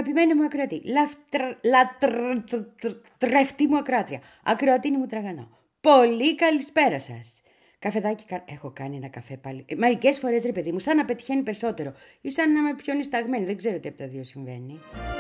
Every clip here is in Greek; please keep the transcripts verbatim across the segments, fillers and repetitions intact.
Αγαπημένη μου ακροατή, λατρευτή μου ακροάτρια, ακροατίνη μου τραγανό, πολύ καλησπέρα σας. Καφεδάκι, έχω κάνει ένα καφέ πάλι. Μερικές φορές, ρε παιδί μου, σαν να πετυχαίνει περισσότερο ή σαν να με πιο νησταγμένη. Δεν ξέρω τι από τα δύο συμβαίνει.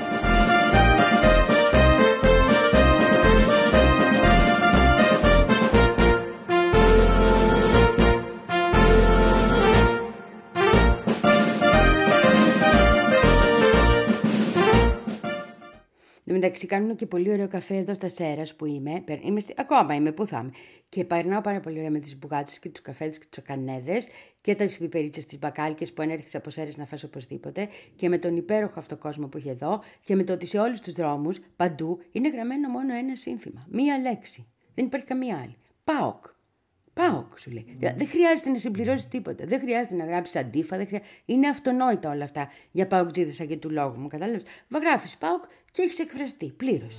Εν τω μεταξύ, κάνουν και πολύ ωραίο καφέ εδώ στα Σέρας που είμαι. είμαι ακόμα είμαι, πού θα είμαι. Και περνάω πάρα πολύ ωραία με τις μπουγάτσες και τους καφέδες και τους κανέδες και τα πιπερίτσες τις μπακάλικες που αν έρθεις από Σέρες να φας οπωσδήποτε. Και με τον υπέροχο αυτό κόσμο που έχει εδώ και με το ότι σε όλους τους δρόμους, παντού, είναι γραμμένο μόνο ένα σύνθημα. Μία λέξη. Δεν υπάρχει καμία άλλη. ΠΑΟΚ. ΠΑΟΚ σου λέει. Mm. Δεν χρειάζεται να συμπληρώσει τίποτα. Δεν χρειάζεται να γράψει αντίφα. Δεν χρειά... Είναι αυτονόητα όλα αυτά για ΠΑΟΚτζίδες και του λόγου μου. Κατάλαβες. Γράφεις ΠΑΟΚ και έχεις εκφραστεί πλήρως.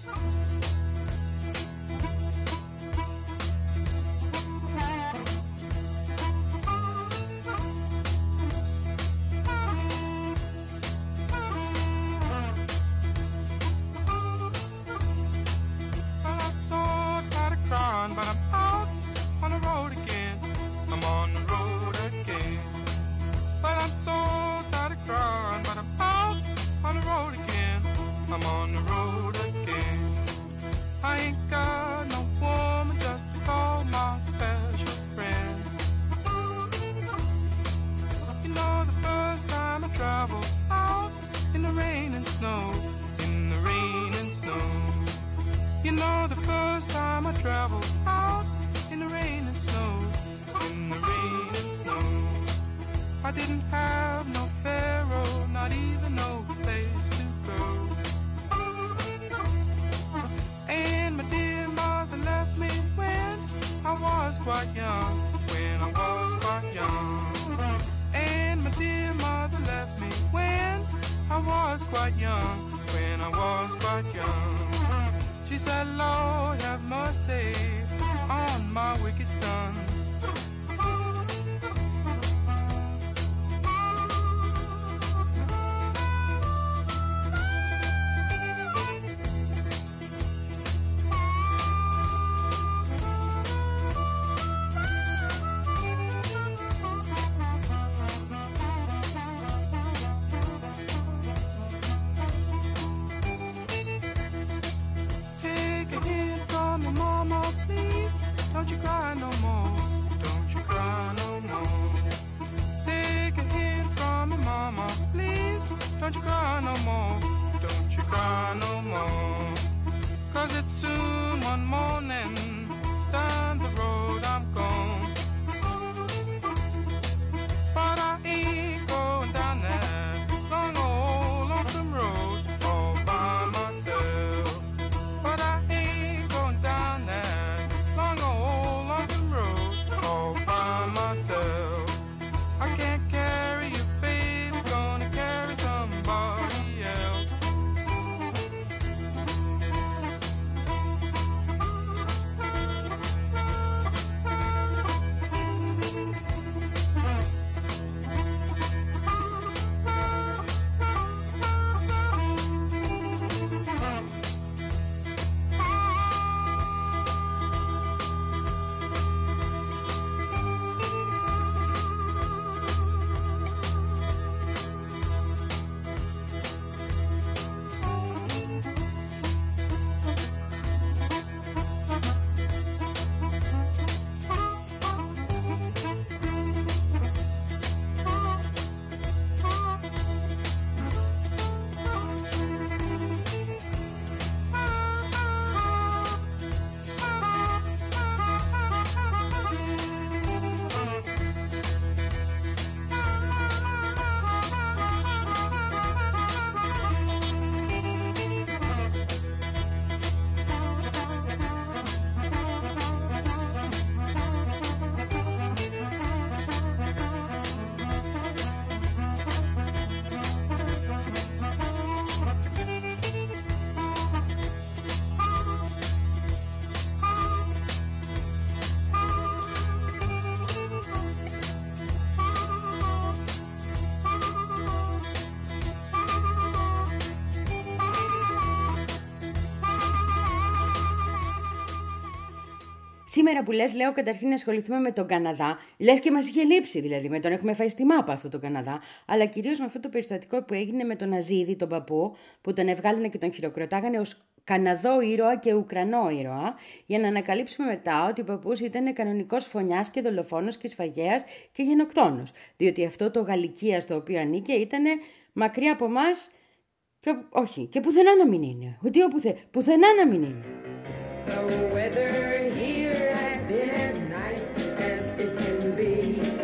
σήμερα που λες, λέω καταρχήν να ασχοληθούμε με τον Καναδά. Λες και μας είχε λείψει δηλαδή, με τον έχουμε φάει στη μάπα αυτό το Καναδά. Αλλά κυρίως με αυτό το περιστατικό που έγινε με τον Αζίδη, τον παππού, που τον εβγάλανε και τον χειροκροτάγανε ως Καναδό ήρωα και Ουκρανό ήρωα, για να ανακαλύψουμε μετά ότι ο παππούς ήταν κανονικός φωνιάς και δολοφόνος και σφαγέας και γενοκτόνος. Διότι αυτό το Γαλλικία στο οποίο ανήκε ήταν μακριά από εμάς. Και, όχι, και πουθενά να μην είναι. Ούτε οπουθε, πουθενά να μην είναι. The weather here has been as nice as it can be.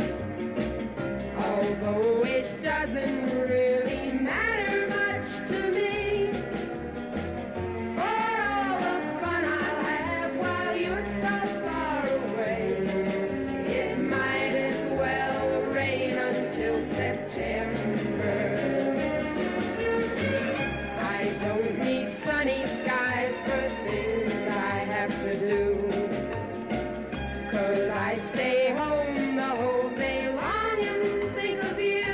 Although it doesn't really matter much to me. For all the fun I'll have while you're so far away, it might as well rain until September. I don't need sunny skies for things I have to do, 'cause I stay home the whole day long and think of you.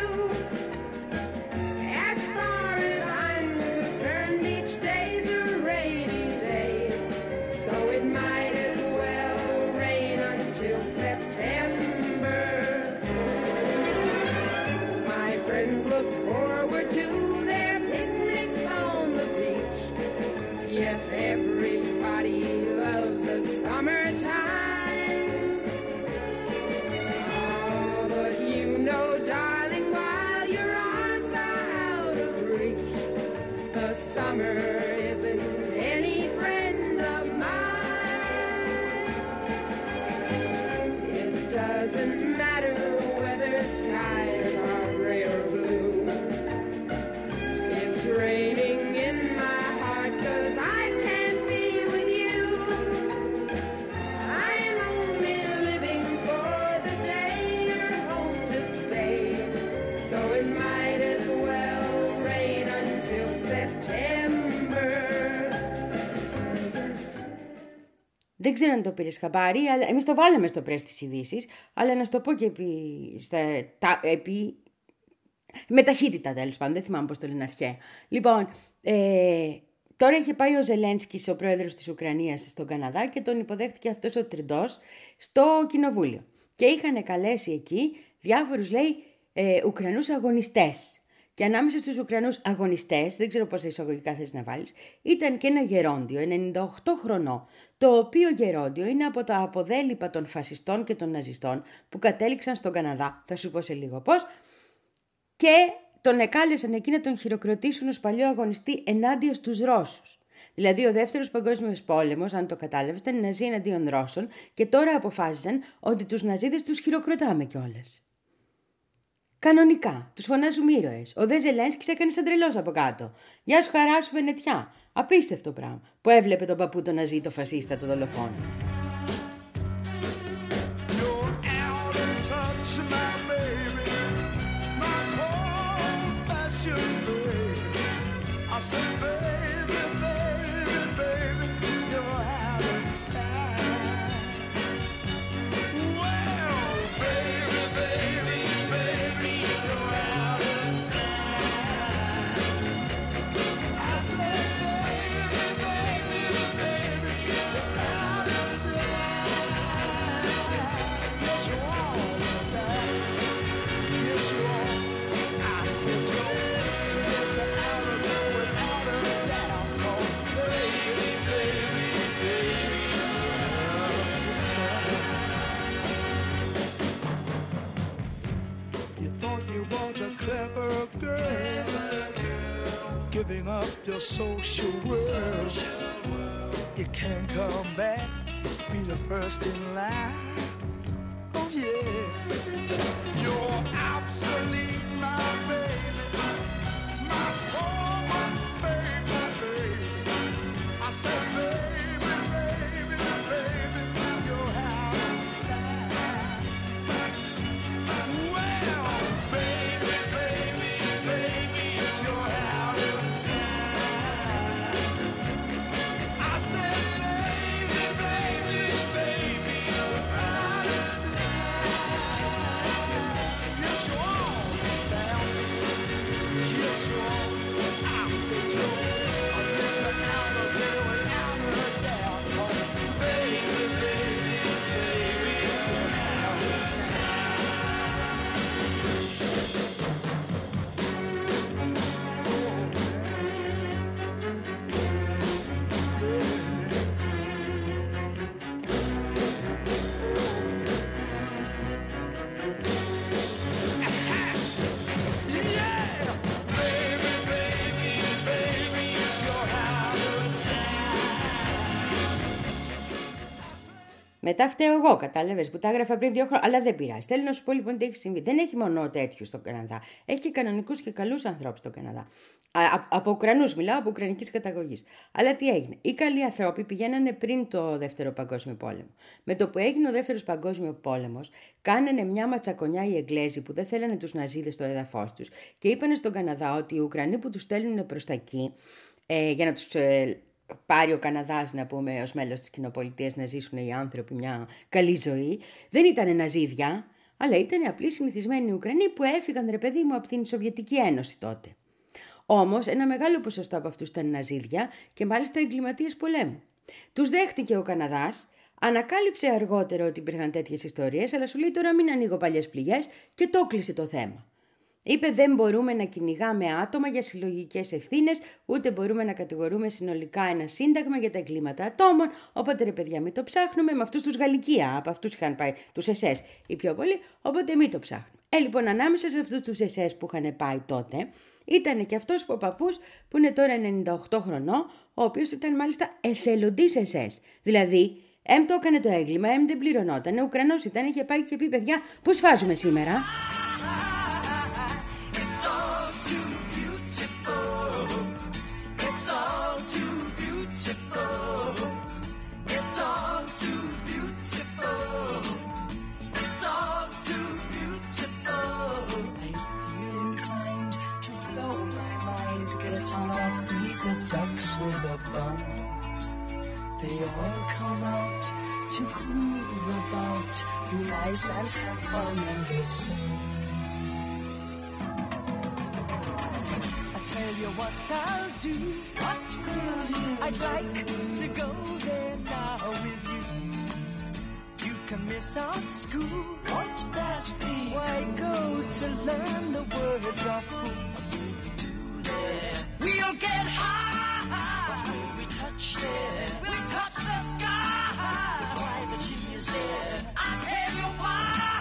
As far as I'm concerned, each day's a rainy day, so it might as well rain until September. My friends look forward to their picnics on the beach. Yes, everybody loves the summertime. Oh, but you know, darling, while your arms are out of reach, the summer isn't any friend of mine. It doesn't matter whether skies are gray or blue. It's raining in my heart 'cause I can't be with you. I'm only living for the day you're home to stay, so it might as well rain until September. Δεν ξέρω αν το πήρες χαμπάρι, αλλά εμείς το βάλαμε στο πρες της ειδήσεις, αλλά να σου το πω και επί, στα, τα, επί με ταχύτητα τέλος πάντων, δεν θυμάμαι πώς το λένε αρχαία. Λοιπόν, ε, τώρα είχε πάει ο Ζελένσκις, ο πρόεδρος της Ουκρανίας, στον Καναδά και τον υποδέχτηκε αυτός ο Τριντός στο κοινοβούλιο. Και είχαν καλέσει εκεί διάφορους, λέει, ε, Ουκρανούς αγωνιστές. Και ανάμεσα στους Ουκρανούς αγωνιστές, δεν ξέρω πόσα εισαγωγικά θες να βάλεις, ήταν και ένα γερόντιο, ενενήντα οκτώ χρονών, το οποίο γερόντιο είναι από τα αποδέλυπα των φασιστών και των ναζιστών που κατέληξαν στον Καναδά. Θα σου πω σε λίγο πώς. Και τον εκάλεσαν εκεί να τον χειροκροτήσουν ως παλιό αγωνιστή ενάντια στους Ρώσους. Δηλαδή ο δεύτερος παγκόσμιος πόλεμος, αν το κατάλαβες, ήταν Ναζί εναντίον Ρώσων και τώρα αποφάσισαν ότι τους Ναζίδες τους χειροκροτάμε κιόλας. Κανονικά, τους φωνάζουμε ήρωες. Ο δε Ζελένσκις έκανε σαν τρελός από κάτω. Γεια σου, χαρά σου, Βενετιά. Απίστευτο πράγμα που έβλεπε τον παππού τον Ναζί, το φασίστα, το δολοφόνο. Giving up your social world, you can't come back, be the first in line. Oh yeah, you're obsolete, my baby, my poor favorite baby. I said, baby, baby, baby, you're out of style. Well, baby, baby, baby, you're out of style. I said, baby, baby, baby, you're out. Μετά φταίω εγώ, κατάλαβες, που τα έγραφα πριν δύο χρόνια. Αλλά δεν πειράζει. Θέλω να σου πω λοιπόν τι έχει συμβεί. Δεν έχει μόνο τέτοιου στον Καναδά. Έχει και κανονικούς και καλούς ανθρώπους στον Καναδά. Α, α, από Ουκρανούς μιλάω, από ουκρανικής καταγωγής. Αλλά τι έγινε. Οι καλοί άνθρωποι πηγαίνανε πριν το Δεύτερο Παγκόσμιο Πόλεμο. Με το που έγινε ο Δεύτερος Παγκόσμιο Πόλεμος, κάνανε μια ματσακονιά οι Εγγλέζοι που δεν θέλανε τους Ναζίδες στο έδαφος τους και είπανε στον Καναδά ότι οι Ουκρανοί που τους στέλνουν προς τα εκεί ε, για να τους. Ε, πάρει ο Καναδάς, να πούμε, ως μέλος της κοινοπολιτείας να ζήσουν οι άνθρωποι μια καλή ζωή, δεν ήταν ναζίδια, αλλά ήταν απλοί συνηθισμένοι Ουκρανοί που έφυγαν, ρε παιδί μου, από την Σοβιετική Ένωση τότε. Όμως, ένα μεγάλο ποσοστό από αυτούς ήταν ναζίδια και μάλιστα εγκληματίες πολέμου. Τους δέχτηκε ο Καναδάς, ανακάλυψε αργότερα ότι υπήρχαν τέτοιες ιστορίες, αλλά σου λέει τώρα μην ανοίγω παλιές πληγές και το κλείσε το θέμα. Είπε δεν μπορούμε να κυνηγάμε άτομα για συλλογικές ευθύνες, ούτε μπορούμε να κατηγορούμε συνολικά ένα σύνταγμα για τα εγκλήματα ατόμων, οπότε ρε παιδιά μην το ψάχνουμε, με αυτούς τους Γαλλικία, από αυτούς είχαν πάει, τους ες ες οι πιο πολλοί, οπότε μην το ψάχνουμε. Ε, λοιπόν, ανάμεσα σε αυτούς τους ες ες που είχαν πάει τότε, ήταν και αυτός ο παππούς που είναι τώρα ενενήντα οκτώ χρονών, ο οποίος ήταν μάλιστα εθελοντής ες ες. Δηλαδή, εμ το έκανε το έγκλημα, εμ δεν πληρωνόταν, Ουκρανός ήταν, είχε πάει και πει παιδιά, πού σφάζουμε σήμερα. They all come out to groove about, be nice and have fun in the sun. I tell you what I'll do. What will you? I'd like to go there now with you. You can miss out school. Won't that be? Why go to learn the words of who? What will we do there? We'll get high. What will we touch there? We'll touch the sky. We'll try the cheese there. I'll tell you why.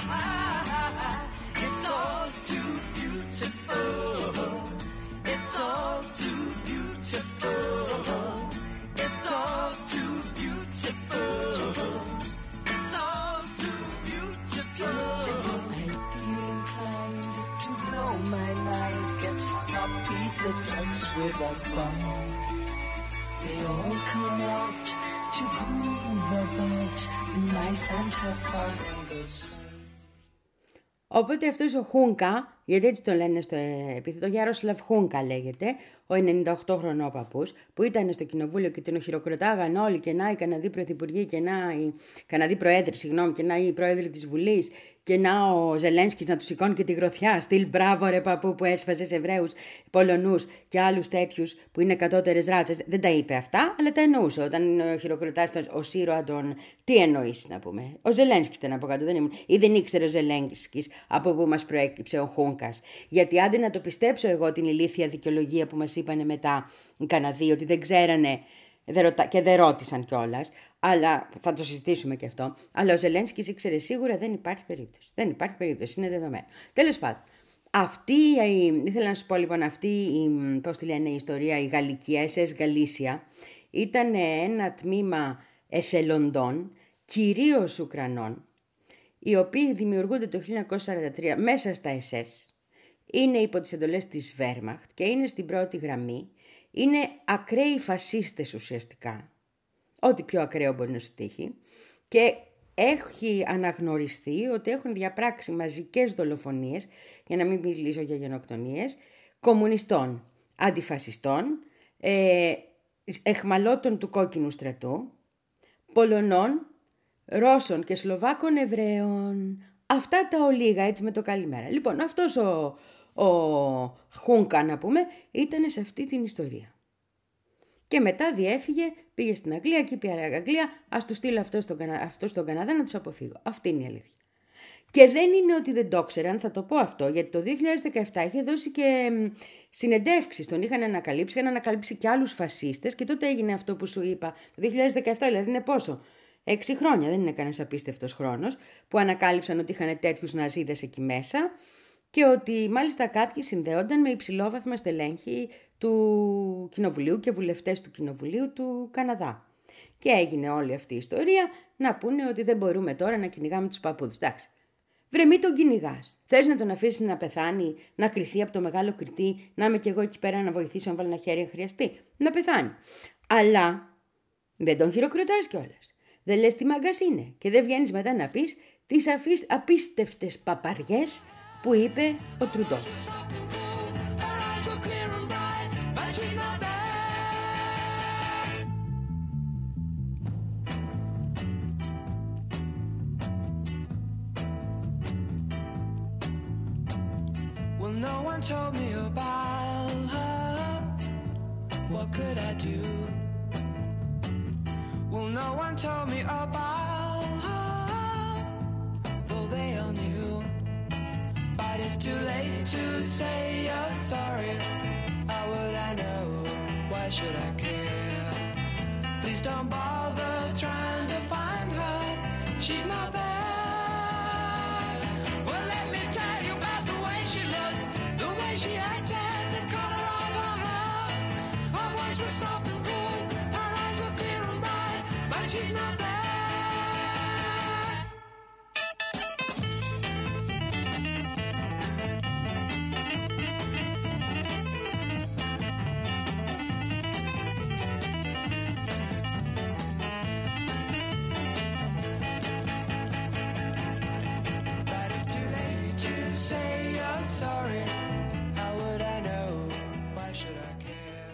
It's all too beautiful. It's all too beautiful. It's all too beautiful. It's all too beautiful. I feel inclined to blow my mind, get hung up, beat the clocks with a bum. They all come out to groove about, be nice and have fun in the sun. Οπότε αυτός ο Χούνκα, γιατί έτσι το λένε στο επίθετο, Γιάροσλαβ Χούνκα λέγεται, ο ενενήντα οκτώ χρονών παππούς, που ήταν στο κοινοβούλιο και τον χειροκροτάγαν όλοι και να οι Καναδοί πρωθυπουργοί και να οι Καναδοί προέδροι, συγγνώμη, και να οι πρόεδροι της Βουλής και να ο Ζελένσκις να του σηκώνει και τη γροθιά. Στυλ μπράβο ρε παππού που έσφαζες Εβραίους, Πολωνούς και άλλους τέτοιους που είναι κατώτερες ράτσες. Δεν τα είπε αυτά, αλλά τα εννοούσε. Όταν χειροκροτάς ο Σύρο τον. Τι εννοείς να πούμε. Ο Ζελένσκις ήταν από κάτω, δεν ήμουν. Ή δεν ήξερε ο Ζελένσκις από πού μας προέκυψε ο Χούνκας. Γιατί άντε να το πιστέψω εγώ την ηλίθια δικαιολογία που μας είπανε μετά οι Καναδοί, ότι δεν ξέρανε και δεν ρώτησαν κιόλας. Αλλά θα το συζητήσουμε και αυτό. Αλλά ο Ζελένσκις ήξερε σίγουρα, δεν υπάρχει περίπτωση. Δεν υπάρχει περίπτωση, είναι δεδομένο. Τέλος πάντων, αυτή, η, ήθελα να σου πω λοιπόν, αυτή η, πώς τη λένε η ιστορία, η γαλλική ες ες Γαλλίσια, ήταν ένα τμήμα εθελοντών, κυρίως Ουκρανών, οι οποίοι δημιουργούνται το χίλια εννιακόσια σαράντα τρία μέσα στα ες ες, είναι υπό τις εντολές της Βέρμαχτ και είναι στην πρώτη γραμμή, είναι ακραίοι φασίστες ουσιαστικά, ό,τι πιο ακραίο μπορεί να σου τύχει, και έχει αναγνωριστεί ότι έχουν διαπράξει μαζικές δολοφονίες, για να μην μιλήσω για γενοκτονίες, κομμουνιστών, αντιφασιστών, ε, εχμαλώτων του κόκκινου στρατού, Πολωνών, Ρώσων και Σλοβάκων Εβραίων. Αυτά τα ολίγα, έτσι με το καλημέρα. Λοιπόν, αυτός ο, ο Χούνκα, να πούμε, ήταν σε αυτή την ιστορία. Και μετά διέφυγε, πήγε στην Αγγλία και είπε Αγγλία, ας του στείλω αυτό στον, Κανα... αυτό στον Καναδά να τους αποφύγω. Αυτή είναι η αλήθεια. Και δεν είναι ότι δεν το ξέραν, θα το πω αυτό, γιατί το δύο χιλιάδες δεκαεπτά είχε δώσει και συνεντεύξεις, τον είχαν ανακαλύψει, είχαν ανακαλύψει και άλλους φασίστες και τότε έγινε αυτό που σου είπα, το δύο χιλιάδες δεκαεπτά, δηλαδή είναι πόσο, έξι χρόνια, δεν είναι κανένας απίστευτος χρόνος, που ανακάλυψαν ότι είχαν τέτοιους ναζίδες εκεί μέσα και ότι μάλιστα κάποιοι συνδέονταν με υψηλόβαθμα στελέχη του Κοινοβουλίου και βουλευτές του Κοινοβουλίου του Καναδά. Και έγινε όλη αυτή η ιστορία να πούνε ότι δεν μπορούμε τώρα να κυνηγάμε τους παππούδες. Εντάξει. Βρε, μη τον κυνηγάς. Θες να τον αφήσεις να πεθάνει, να κρυθεί από το μεγάλο κριτή, να είμαι κι εγώ εκεί πέρα να βοηθήσω αν βάλω ένα χέρι αν χρειαστεί. Να πεθάνει. Αλλά δεν τον χειροκροτάς κιόλας. Δεν λες τι μάγκας είναι. Και δεν βγαίνεις μετά να πεις τις αφής, απίστευτες παπαριές που είπε ο Τρουντό. Soft and cold, her eyes were clear and bright, but she's not there. Well, no one told me about her. What could I do? Well, no one told me about her, though they all knew. But it's too late to say you're sorry. How would I know? Why should I care? Please don't bother trying to find her. She's not there. Well, let me tell you about the way she looked, the way she acted, the color of her hair. Her voice was soft and cool, her eyes were clear and bright, but she's not there. But it's too late to say you're sorry. How would I know? Why should I care?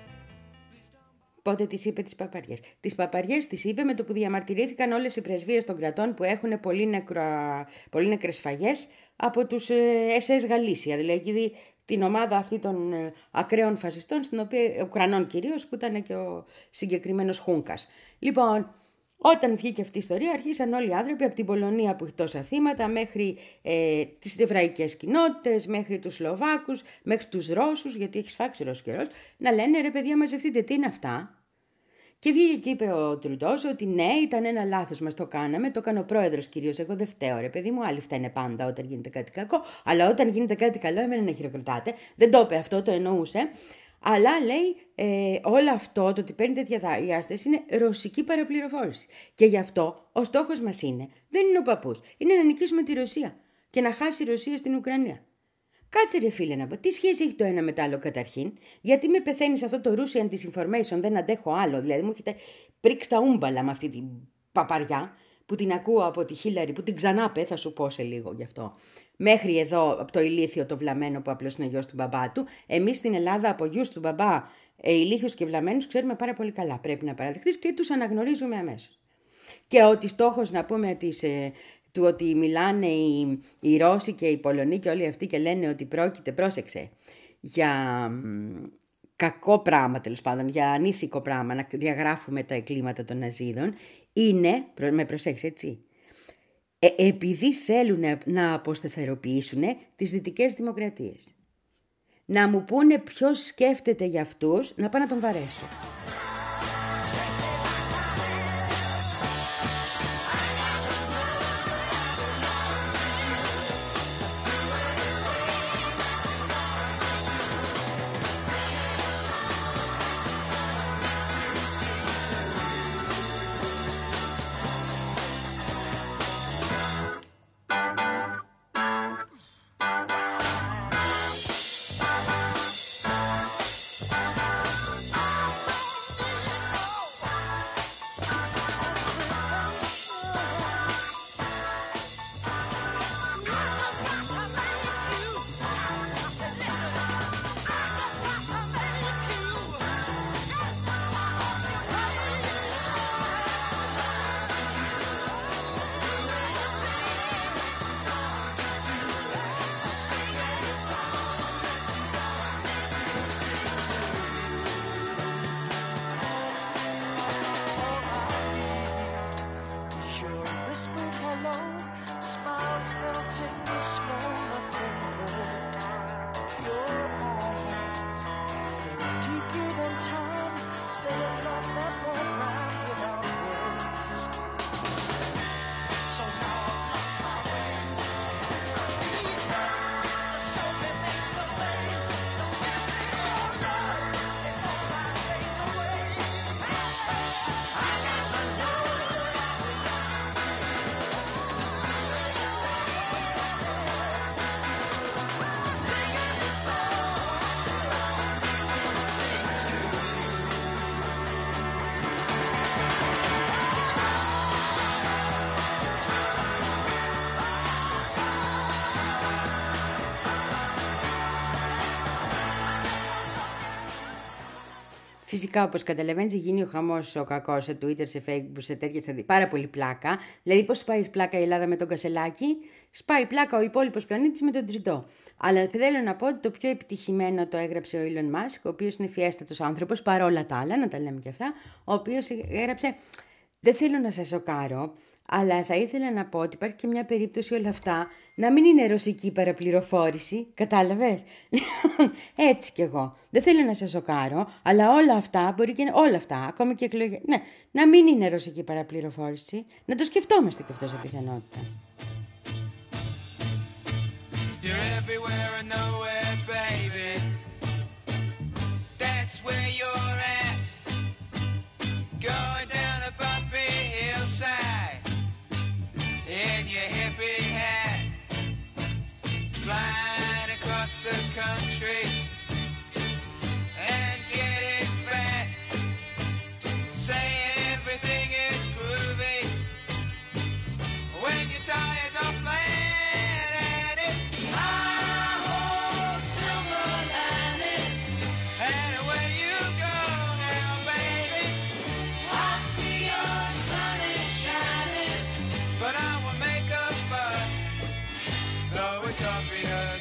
Πότε τις είπε τις παπαριές. Τις παπαριές τις είπε με το που διαμαρτυρήθηκαν όλες οι πρεσβείες των κρατών που έχουν πολύ, νεκρο... πολύ νεκρές σφαγές από τους ες ες Γαλλίσια, δηλαδή την ομάδα αυτή των ε, ακραίων φασιστών, στην οποία, Ουκρανών κυρίως, που ήταν και ο συγκεκριμένος Χούνκας. Λοιπόν, όταν βγήκε αυτή η ιστορία, αρχίσαν όλοι οι άνθρωποι από την Πολωνία που έχει τόσα θύματα, μέχρι ε, τις εβραϊκές κοινότητες, μέχρι τους Σλοβάκους, μέχρι τους Ρώσους, γιατί έχει σφάξει Ρώσος καιρός, να λένε ρε παιδιά, μαζευτείτε, τι είναι αυτά. Και βγήκε και είπε ο Τρουντός ότι ναι, ήταν ένα λάθος, μας το κάναμε, το έκανε ο πρόεδρος κυρίως. Εγώ δεν φταίω, ρε παιδί μου, άλλοι φταίνε πάντα όταν γίνεται κάτι κακό, αλλά όταν γίνεται κάτι καλό, εμένα να χειροκροτάτε. Δεν το είπε αυτό, το εννοούσε. Αλλά λέει ε, όλο αυτό, το ότι παίρνει τέτοια διάσταση, είναι ρωσική παραπληροφόρηση. Και γι' αυτό ο στόχος μας είναι, δεν είναι ο παππούς, είναι να νικήσουμε τη Ρωσία και να χάσει η Ρωσία στην Ουκρανία. Κάτσε ρε φίλε να πω, τι σχέση έχει το ένα με το άλλο καταρχήν, γιατί με πεθαίνει αυτό το Russian disinformation, δεν αντέχω άλλο, δηλαδή μου έχετε πρίξει τα ούμπαλα με αυτή την παπαριά που την ακούω από τη Χίλαρη, που την ξανάπε, θα σου πω σε λίγο γι' αυτό. Μέχρι εδώ από το ηλίθιο το βλαμμένο που απλώς είναι γιος του μπαμπά του, εμείς στην Ελλάδα από γιους του μπαμπά ε, ηλίθιους και βλαμμένους ξέρουμε πάρα πολύ καλά, πρέπει να παραδεχτείς και τους αναγνωρίζουμε αμέσως. Και ότι στόχος να πούμε της... Ε, του ότι μιλάνε οι, οι Ρώσοι και οι Πολωνοί και όλοι αυτοί και λένε ότι πρόκειται, πρόσεξε, για μ, κακό πράγμα τέλος πάντων, για ανήθικο πράγμα, να διαγράφουμε τα εγκλήματα των Ναζίδων, είναι, με προσέξτε έτσι, ε, επειδή θέλουν να αποσταθεροποιήσουν τις δυτικές δημοκρατίες. Να μου πούνε ποιος σκέφτεται για αυτούς, να πάω να τον βαρέσω. Φυσικά, όπως καταλαβαίνεις, γίνει ο χαμός ο κακός σε Twitter, σε Facebook, σε τέτοια, σε πάρα πολύ πλάκα. Δηλαδή, πώς σπάει πλάκα η Ελλάδα με τον Κασελάκη, σπάει πλάκα ο υπόλοιπος πλανήτης με τον Τριτό. Αλλά θέλω να πω ότι το πιο επιτυχημένο το έγραψε ο Elon Musk, ο οποίος είναι φιέστατος άνθρωπος, παρόλα τα άλλα, να τα λέμε και αυτά, ο οποίος έγραψε. Δεν θέλω να σας σοκάρω, αλλά θα ήθελα να πω ότι υπάρχει και μια περίπτωση όλα αυτά να μην είναι ρωσική παραπληροφόρηση. Κατάλαβες? Έτσι κι εγώ. Δεν θέλω να σας σοκάρω, αλλά όλα αυτά μπορεί και όλα αυτά, ακόμη και εκλογές. Ναι, να μην είναι ρωσική παραπληροφόρηση. Να το σκεφτόμαστε κι αυτό σε πιθανότητα. You're everywhere and nowhere, baby. That's where you're at. Going down a bumpy hillside in your hippie hat, flying across the country and getting fat, saying everything is groovy when your tires are flat and it's high-ho, silver lining, and away you go now, baby. I see your sun is shining, but I will make a fuss, though it's obvious.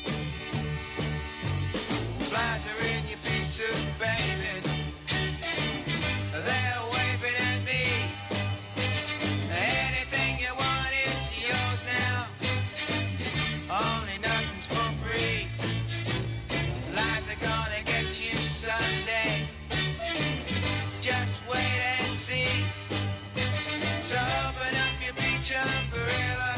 Flies are in your pea suit, baby. They're waving at me. Anything you want is yours now. Only nothing's for free. Lies are gonna get you someday. Just wait and see. So open up your beach umbrella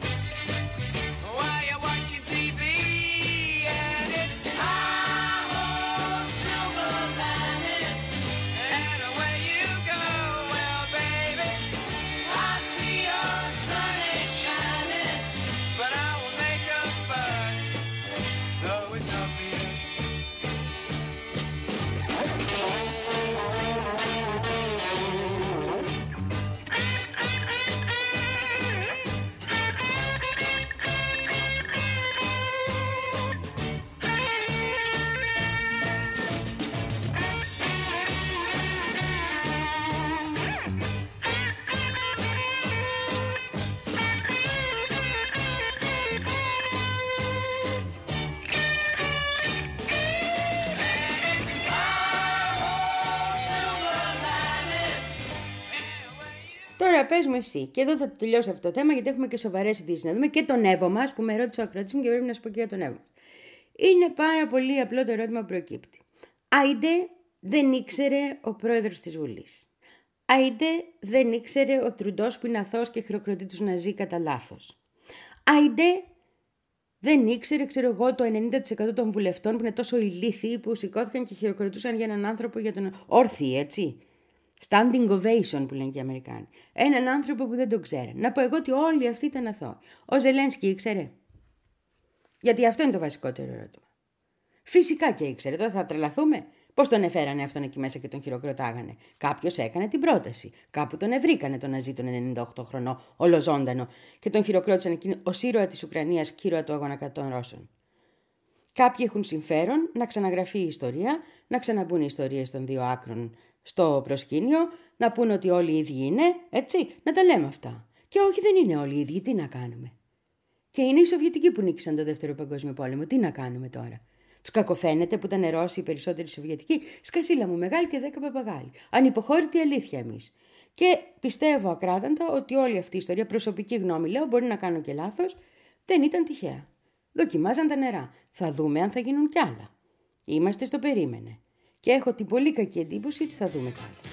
while you're watching T V. And it's high-ho, silver lining, and away you go. Well, baby, I see your sun is shining, but I will make a fuss, though it's obvious. Τώρα πες μου εσύ, και εδώ θα τελειώσω αυτό το θέμα, γιατί έχουμε και σοβαρές ειδήσεις να δούμε και τον Εύω μας, που με ρώτησε ο ακροατής μου και πρέπει να σου πω και για τον Εύω μας. Είναι πάρα πολύ απλό το ερώτημα που προκύπτει. Άιντε δεν ήξερε ο πρόεδρος της Βουλής. Άιντε δεν ήξερε ο Τρουντός που είναι αθώος και χειροκροτεί τους Ναζί κατά λάθος. Άιντε δεν ήξερε, ξέρω εγώ, το ενενήντα τοις εκατό των βουλευτών που είναι τόσο ηλίθιοι που σηκώθηκαν και χειροκροτούσαν για έναν άνθρωπο, για τον όρθιοι, έτσι. Standing ovation που λένε και οι Αμερικάνοι. Έναν άνθρωπο που δεν τον ξέρει. Να πω εγώ ότι όλοι αυτοί ήταν αθώοι. Ο Ζελένσκι ήξερε. Γιατί αυτό είναι το βασικότερο ερώτημα. Φυσικά και ήξερε. Τώρα θα τρελαθούμε. Πώς τον εφέρανε αυτόν εκεί μέσα και τον χειροκροτάγανε? Κάποιος έκανε την πρόταση. Κάπου τον ευρήκανε τον Ναζί τον ενενήντα οκτώ χρονών, ολοζώντανο, και τον χειροκρότησαν εκείνο ως ήρωα της Ουκρανίας, κύρωα του αγώνα κατά των Ρώσων. Κάποιοι έχουν συμφέρον να ξαναγραφεί η ιστορία, να ξαναμπούν οι ιστορίες των δύο άκρων στο προσκήνιο, να πούν ότι όλοι οι ίδιοι είναι, έτσι, να τα λέμε αυτά. Και όχι, δεν είναι όλοι οι ίδιοι, τι να κάνουμε? Και είναι οι Σοβιετικοί που νίκησαν το Δεύτερο Παγκόσμιο Πόλεμο, τι να κάνουμε τώρα? Τους κακοφαίνεται που ήταν Ρώσοι οι περισσότεροι Σοβιετικοί? Σκασίλα μου μεγάλη και δέκα παπαγάλοι. Ανυποχώρητη αλήθεια εμείς. Και πιστεύω ακράδαντα ότι όλη αυτή η ιστορία, προσωπική γνώμη λέω, μπορεί να κάνω και λάθος, δεν ήταν τυχαία. Δοκιμάζαν τα νερά. Θα δούμε αν θα γίνουν κι άλλα. Είμαστε στο περίμενε. Και έχω την πολύ κακή εντύπωση ότι θα δούμε κι άλλα.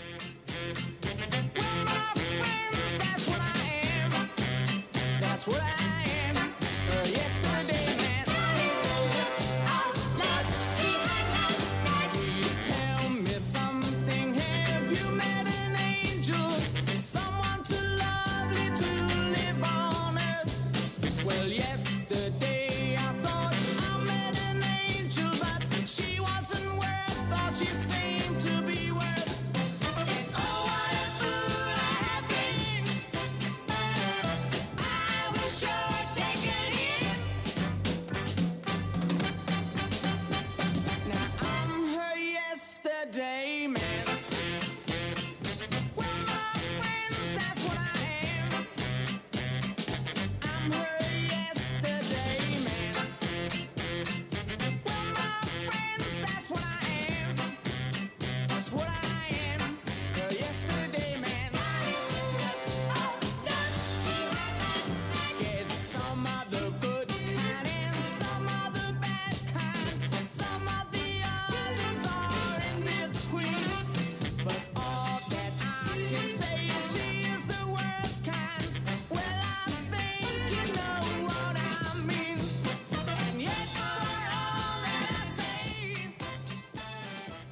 She seemed to be worth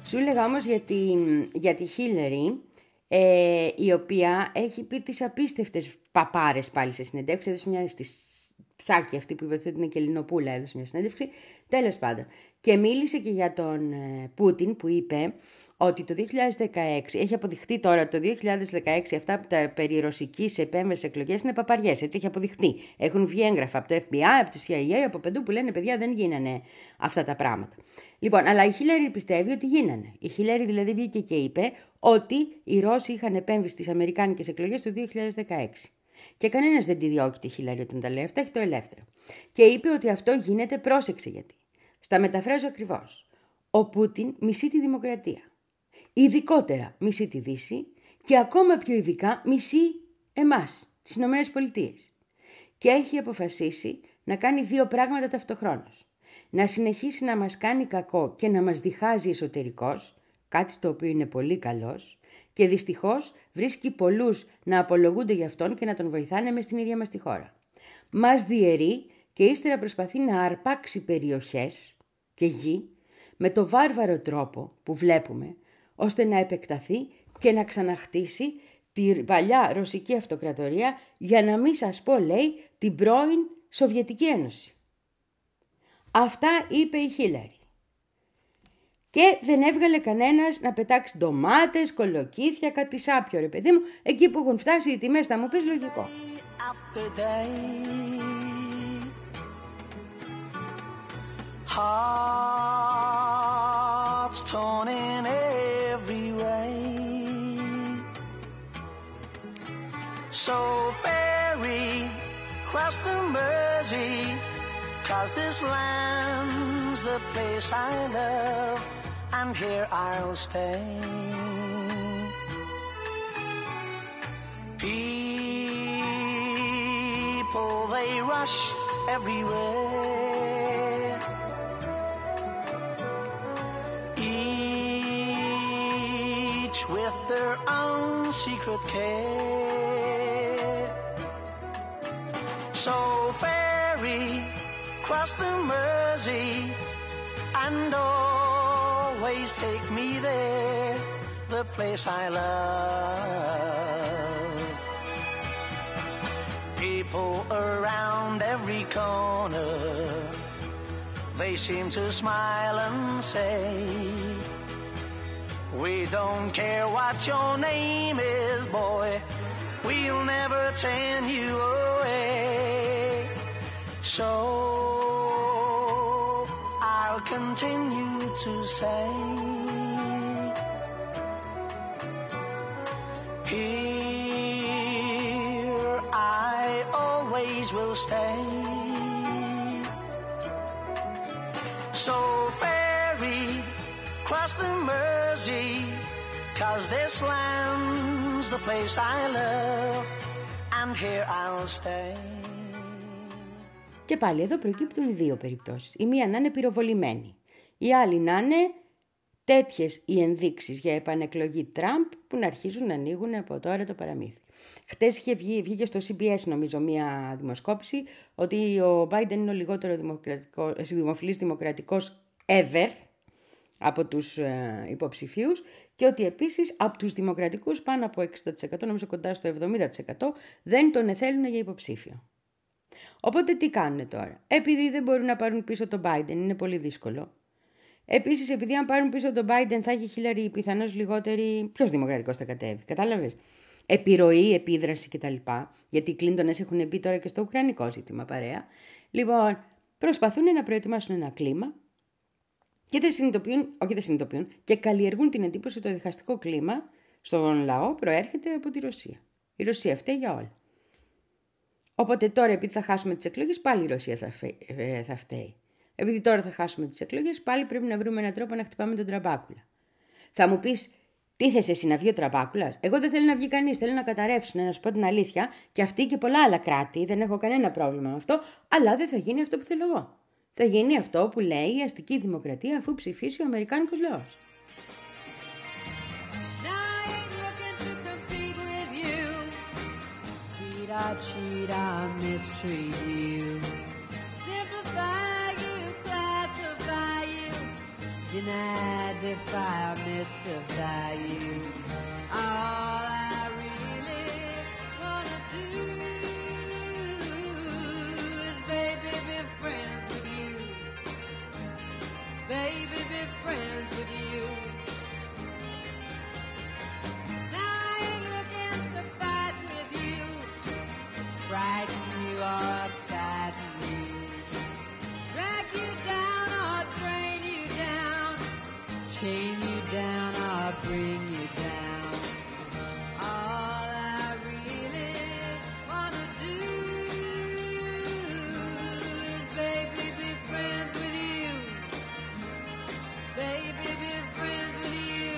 Σου έλεγα όμως για τη, για τη Χίλαρη, ε, η οποία έχει πει τις απίστευτες παπάρες πάλι σε συνεντεύξεις. Έδωσε μια στη Ψάκη, αυτή που υποτίθεται ότι είναι και Ελληνοπούλα, έδωσε μια συνέντευξη. Τέλος πάντων. Και μίλησε και για τον ε, Πούτιν, που είπε ότι το δύο χιλιάδες δεκαέξι, έχει αποδειχτεί τώρα το δύο χιλιάδες δεκαέξι αυτά που τα περί ρωσικής επέμβασης εκλογές είναι παπαριές, έτσι έχει αποδειχτεί. Έχουν βγει έγγραφα από το Εφ Μπι Άι, από το Σι Άι Έι, από παντού που λένε παιδιά δεν γίνανε αυτά τα πράγματα. Λοιπόν, αλλά η Χίλαρη πιστεύει ότι γίνανε. Η Χίλαρη δηλαδή βγήκε και είπε ότι οι Ρώσοι είχαν επέμβει στις αμερικάνικες εκλογές το δύο χιλιάδες δεκαέξι. Και κανένας δεν τη διώκει τη Χίλαρη όταν τα λέει αυτά, έχει το ελεύθερο. Και είπε ότι αυτό γίνεται, πρόσεξε γιατί. Στα μεταφράζω ακριβώς. Ο Πούτιν μισεί τη δημοκρατία. Ειδικότερα μισεί τη Δύση και ακόμα πιο ειδικά μισεί εμάς, τις Ηνωμένες Πολιτείες. Και έχει αποφασίσει να κάνει δύο πράγματα ταυτοχρόνως. Να συνεχίσει να μας κάνει κακό και να μας διχάζει εσωτερικώς, κάτι στο οποίο είναι πολύ καλός, και δυστυχώς βρίσκει πολλούς να απολογούνται για αυτόν και να τον βοηθάνε μες στην ίδια μας τη χώρα. Μας διαιρεί και ύστερα προσπαθεί να αρπάξει περιοχές και γη με το βάρβαρο τρόπο που βλέπουμε, ώστε να επεκταθεί και να ξαναχτίσει τη παλιά ρωσική αυτοκρατορία, για να μην σας πω, λέει, την πρώην Σοβιετική Ένωση. Αυτά είπε η Χίλαρη. Και δεν έβγαλε κανένας να πετάξει ντομάτες, κολοκύθια, κάτι σάπιο, ρε παιδί μου, εκεί που έχουν φτάσει οι τιμές, θα μου πεις λογικό. After day, hearts torn in every way, so ferry cross the Mersey, 'cause this land's the place I love, and here I'll stay. People, they rush everywhere, each with their own secret care. So ferry cross the Mersey and always take me there, the place I love. People around every corner, they seem to smile and say, we don't care what your name is, boy, we'll never turn you away. So I'll continue to say, here I always will stay. So ferry cross the Mersey, 'cause this land's the place I love, and here I'll stay. Και πάλι εδώ προκύπτουν δύο περιπτώσεις. Η μία να είναι πυροβολημένη. Η άλλη να είναι τέτοιες οι ενδείξεις για επανεκλογή Τραμπ που να αρχίζουν να ανοίγουν από τώρα το παραμύθι. Χτες είχε βγει, βγήκε στο Σι Μπι Ες νομίζω μία δημοσκόπηση ότι ο Biden είναι ο λιγότερο δημοκρατικό, δημοφιλής δημοκρατικός ever από τους ε, υποψηφίους, και ότι επίσης από τους δημοκρατικούς πάνω από εξήντα τοις εκατό, νομίζω κοντά στο εβδομήντα τοις εκατό, δεν τον εθέλουν για υποψήφιο. Οπότε τι κάνουν τώρα? Επειδή δεν μπορούν να πάρουν πίσω τον Biden, είναι πολύ δύσκολο. Επίσης, επειδή αν πάρουν πίσω τον Biden θα έχει η Χίλαρη πιθανώς λιγότερη. Ποιος δημοκρατικός θα κατέβει, κατάλαβες? Επιρροή, επίδραση κτλ. Γιατί οι Κλίντονες έχουν μπει τώρα και στο ουκρανικό ζήτημα παρέα. Λοιπόν, προσπαθούν να προετοιμάσουν ένα κλίμα και δεν συνειδητοποιούν, όχι δεν συνειδητοποιούν, και καλλιεργούν την εντύπωση ότι το διχαστικό κλίμα στον λαό προέρχεται από τη Ρωσία. Η Ρωσία φταίει για όλα. Οπότε τώρα, επειδή θα χάσουμε τις εκλογές, πάλι η Ρωσία θα, φε... θα φταίει. Επειδή τώρα θα χάσουμε τις εκλογές, πάλι πρέπει να βρούμε έναν τρόπο να χτυπάμε τον Τραμπάκουλα. Θα μου πεις, τι θες εσύ, να βγει ο Τραμπάκουλας? Εγώ δεν θέλω να βγει κανείς, θέλω να καταρρεύσουν, να σου πω την αλήθεια, και αυτοί και πολλά άλλα κράτη, δεν έχω κανένα πρόβλημα με αυτό, αλλά δεν θα γίνει αυτό που θέλω εγώ. Θα γίνει αυτό που λέει η αστική δημοκρατία αφού ψηφίσει ο Αμερικάνικος λαός. I cheat, I mistreat you, simplify you, classify you, deny, defy, Mister Value. All I really wanna do is, baby, be friends with you. Baby, be friends with you. Now I ain't looking to fight with you, frighten you or uptight you, drag you down or drain you down, chain you down or bring you down. All I really wanna do is, baby, be friends with you. Baby, be friends with you.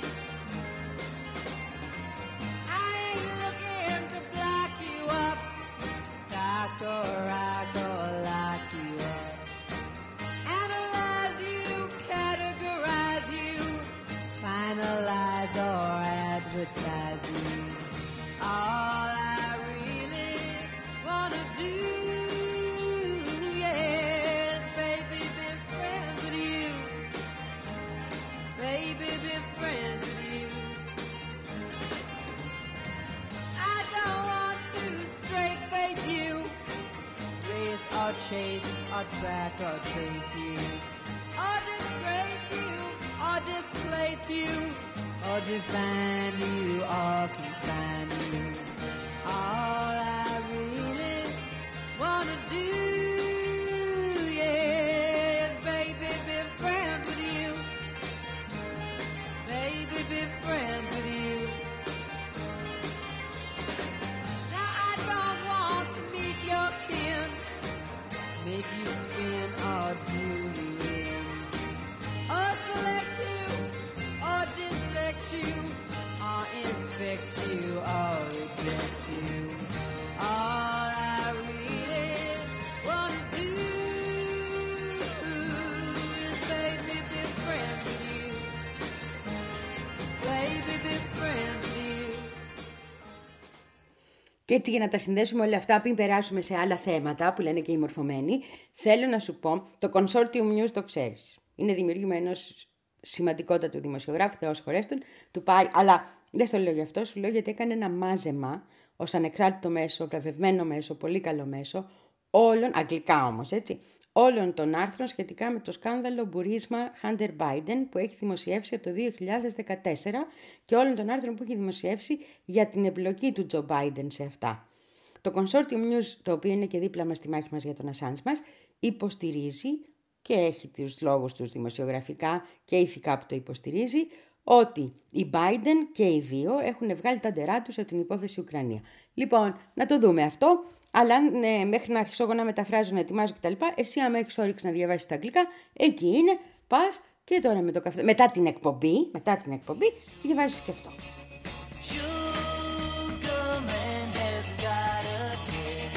I ain't looking to block you up, dock or rock or lock you up, analyze you, categorize you, finalize or advertise you. All I really wanna do, yes, baby, be friends with you. Baby, be friends with you. I don't want to straight face you, race or chase or track or trace you, or disgrace you or displace you, or define you or confine you. All I really wanna do, yeah, baby, be friends with you. Baby, be friends with you. Now I don't want to meet your kin, make you spin or do you in, or select you, or dissect you, or inspect you, or reject you. All I really wanna do is, baby, be friends with you. Baby, be friends with you. Και έτσι, για να τα συνδέσουμε όλα αυτά, πριν περάσουμε σε άλλα θέματα που λένε και οι μορφωμένοι, θέλω να σου πω, το Consortium News το ξέρεις. Είναι δημιουργήμα ενός σημαντικότατου δημοσιογράφου, Θεός χωρέστον, του πάρει, αλλά δεν στο λέω γι' αυτό, σου λέω γιατί έκανε ένα μάζεμα ως ανεξάρτητο μέσο, βραβευμένο μέσο, πολύ καλό μέσο, όλων, αγγλικά όμως, έτσι, όλων των άρθρων σχετικά με το σκάνδαλο μπουρίσμα Hunter Biden που έχει δημοσιεύσει από το δύο χιλιάδες δεκατέσσερα και όλων των άρθρων που έχει δημοσιεύσει για την εμπλοκή του Τζο Biden σε αυτά. Το Consortium News, το οποίο είναι και δίπλα μας στη μάχη μας για τον Assange μας, υποστηρίζει και έχει τους λόγους τους δημοσιογραφικά και ηθικά που το υποστηρίζει, ότι οι Biden και οι δύο έχουν βγάλει τα ντερά τους από την υπόθεση Ουκρανία. Λοιπόν, να το δούμε αυτό, αλλά ναι, μέχρι να αρχίσω εγώ να μεταφράζω, να ετοιμάζω κτλ. Εσύ, άμα έχεις όρεξη να διαβάσεις τα αγγλικά, εκεί είναι, πας και τώρα με το καφέ. Μετά την εκπομπή, μετά την εκπομπή, διαβάζεις και αυτό. Sugar man has got a kid.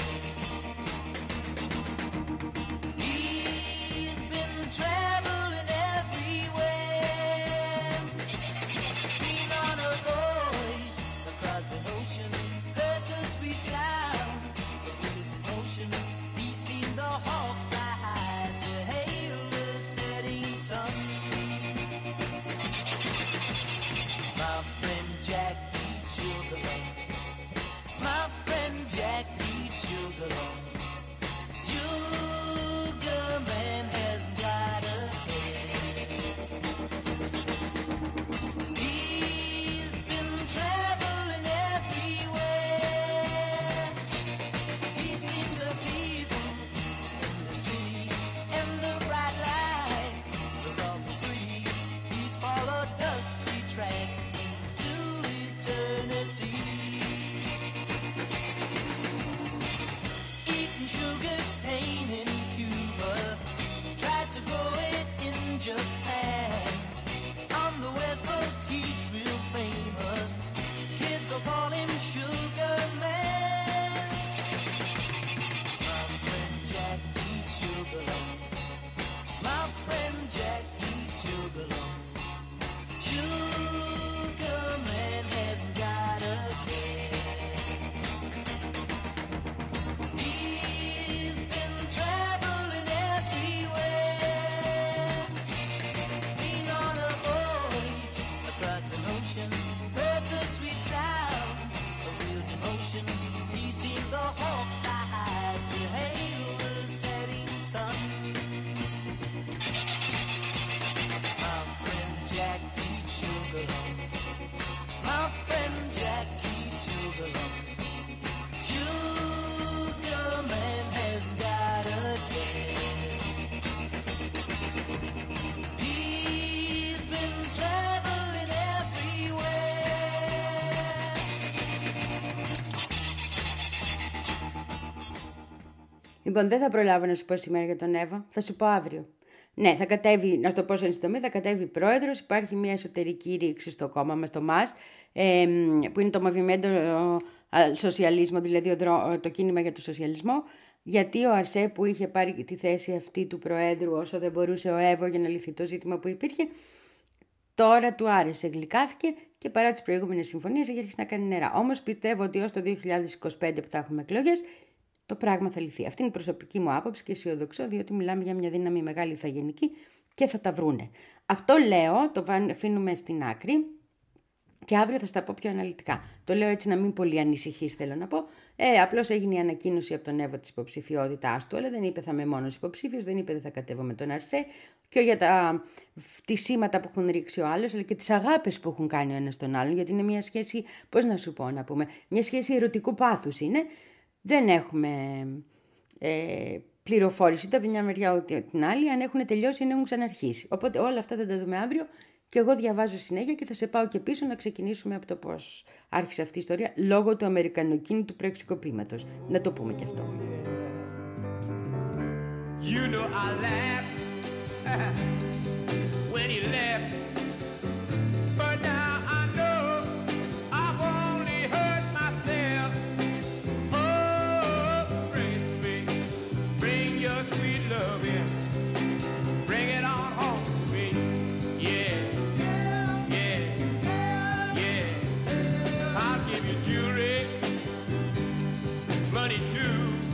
He's been traveling everywhere. Been on a voyage across the ocean, heard the sweet sound of wheels in motion. He's seen the hawk fly high to hail the setting sun. My friend Jack, he Λοιπόν, δεν θα προλάβω να σου πω σήμερα για τον Εύα, θα σου πω αύριο. Ναι, θα κατέβει, να σου το πω σε συντομή, θα κατέβει πρόεδρος, υπάρχει μια εσωτερική ρήξη στο κόμμα μας, το ΜΑΣ, ε, που είναι το Movimento Socialismo, δηλαδή το κίνημα για το σοσιαλισμό, γιατί ο Αρσέ που είχε πάρει τη θέση αυτή του προέδρου όσο δεν μπορούσε ο Εύω για να λυθεί το ζήτημα που υπήρχε, τώρα του άρεσε, γλυκάθηκε και παρά τις προηγούμενες συμφωνίες έχει αρχίσει να κάνει νερά. Όμως πιστεύω ότι ως το δύο χιλιάδες είκοσι πέντε που θα έχουμε εκλογές, το πράγμα θα λυθεί. Αυτή είναι η προσωπική μου άποψη και αισιοδοξώ, διότι μιλάμε για μια δύναμη μεγάλη ηθαγενική και θα τα βρούνε. Αυτό λέω, το αφήνουμε στην άκρη και αύριο θα στα πω πιο αναλυτικά. Το λέω έτσι να μην πολύ ανησυχείς, θέλω να πω. Ε, απλώς έγινε η ανακοίνωση από τον Εύω της υποψηφιότητάς του, αλλά δεν είπε θα είμαι μόνος υποψήφιος, δεν είπε δεν θα κατέβω με τον Αρσέ. Και για τα φτισήματα που έχουν ρίξει ο άλλος, αλλά και τις αγάπες που έχουν κάνει ο ένας τον άλλον, γιατί είναι μια σχέση, πώς να σου πω να πούμε, μια σχέση ερωτικού πάθους είναι. Δεν έχουμε ε, πληροφόρηση ούτε από μια μεριά ούτε από την άλλη, αν έχουν τελειώσει ή αν έχουν ξαναρχίσει. Οπότε όλα αυτά θα τα δούμε αύριο και εγώ διαβάζω συνέχεια και θα σε πάω και πίσω να ξεκινήσουμε από το πώς άρχισε αυτή η ιστορία λόγω του αμερικανοκίνητου πραξικοπήματος. Να το πούμε και αυτό. You know I laughed when you left, but now I know I've only hurt myself. Oh, Prince, baby, bring your sweet love in, bring it on home to me. Yeah, yeah, yeah. I'll give you jewelry, money too.